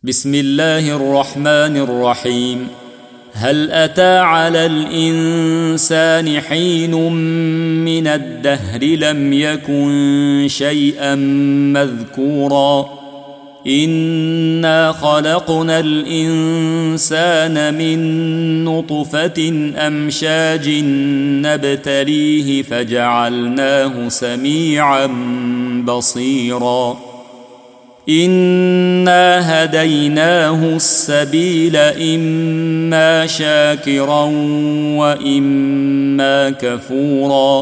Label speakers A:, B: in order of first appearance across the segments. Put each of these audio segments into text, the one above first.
A: بسم الله الرحمن الرحيم. هل أتى على الإنسان حين من الدهر لم يكن شيئا مذكورا إنا خلقنا الإنسان من نطفة أمشاج نبتليه فجعلناه سميعا بصيرا إنا هديناه السبيل إما شاكرا وإما كفورا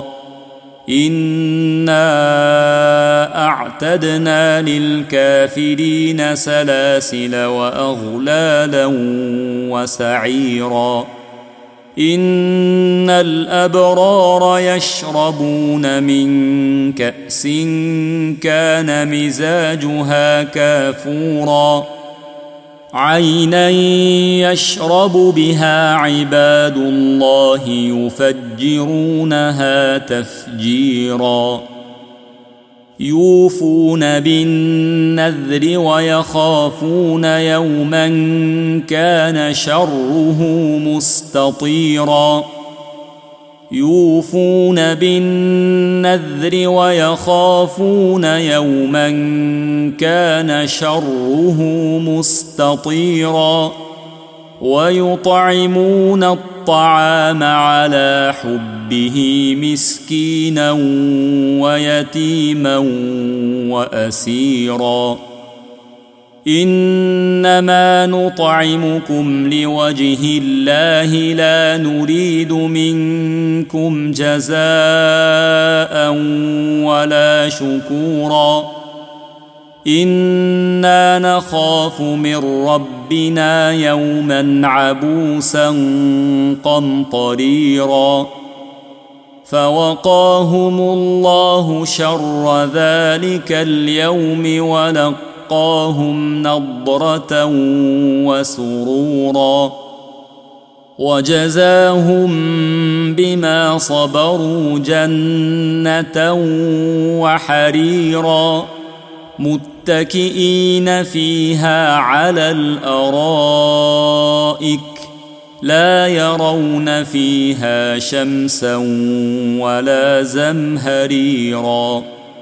A: إنا أعتدنا للكافرين سلاسل وأغلالا وسعيرا إن الأبرار يشربون من كأس كان مزاجها كافورا عينا يشرب بها عباد الله يفجرونها تفجيرا يوفون بالنذر ويخافون يوما كان شره مستطيرا يوفون بالنذر ويخافون يوما كان شره مستطيرا ويطعمون الطعام على حبه مسكينا ويتيما وأسيرا إنما نطعمكم لوجه الله لا نريد منكم جزاء ولا شكورا إنا نخاف من ربنا يوما عبوسا قمطريرا فوقاهم الله شر ذلك اليوم ولقاهم نضرة وسرورا وجزاهم بما صبروا جنة وحريرا متكئين فيها على الأرائك لا يرون فيها شمسا ولا زمهريرا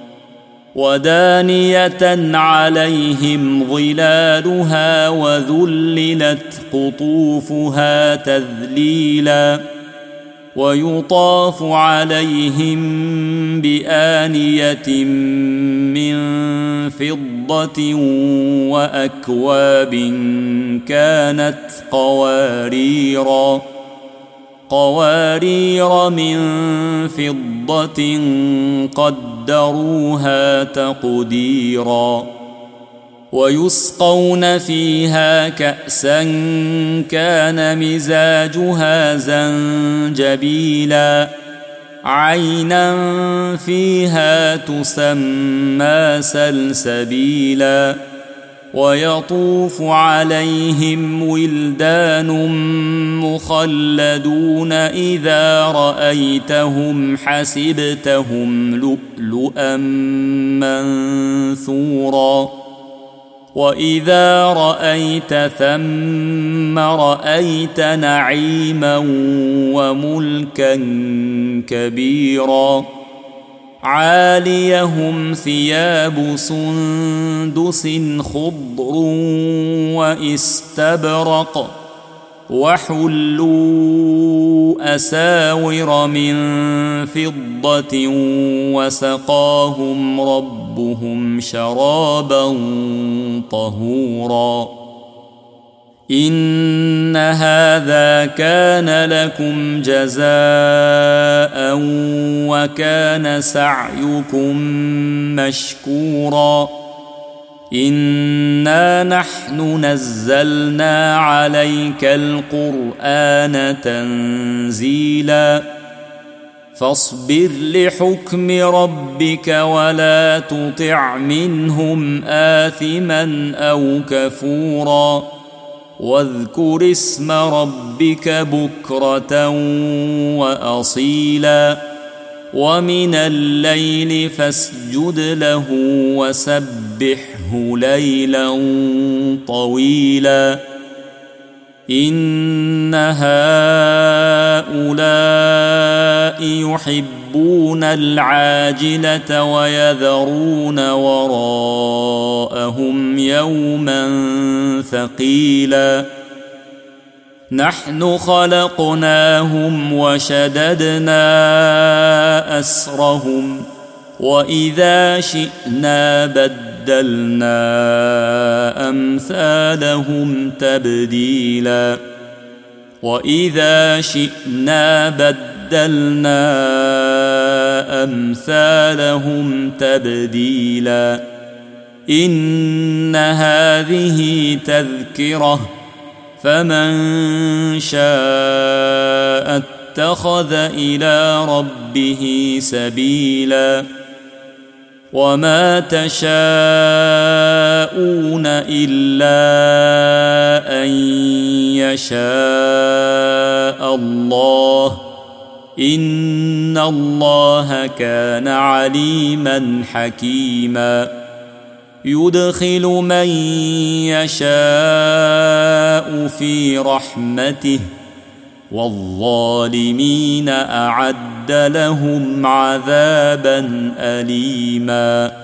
A: ودانية عليهم ظلالها وذللت قطوفها تذليلا ويطاف عليهم بآنية من فضة وأكواب كانت قوارير من فضة قدروها تقديرا ويسقون فيها كأسا كان مزاجها زنجبيلا عينا فيها تسمى سلسبيلا ويطوف عليهم ولدان مخلدون إذا رأيتهم حسبتهم لؤلؤا منثورا وإذا رأيت ثم رأيت نعيما وملكا كبيرا عاليهم ثياب سندس خضر واستبرق وحلوا أساور من فضة وسقاهم ربهم شرابا طهورا إن هذا كان لكم جزاء وكان سعيكم مشكورا إنا نحن نزلنا عليك القرآن تنزيلا فاصبر لحكم ربك ولا تطع منهم آثما أو كفورا واذكر اسم ربك بكرة وأصيلا ومن الليل فاسجد له وسبحه زده ليلا طويلا إن هؤلاء يحبون العاجلة ويذرون وراءهم يوما ثقيلا نحن خلقناهم وشددنا أسرهم وإذا شئنا بدلنا أمثالهم تبديلا وإذا شئنا بدلنا أمثالهم تبديلا إن هذه تذكرة فمن شاء اتخذ إلى ربه سبيلا وما تشاءون إلا أن يشاء الله إن الله كان عليما حكيما يدخل من يشاء في رحمته والظالمين أعد لهم عذابا أليما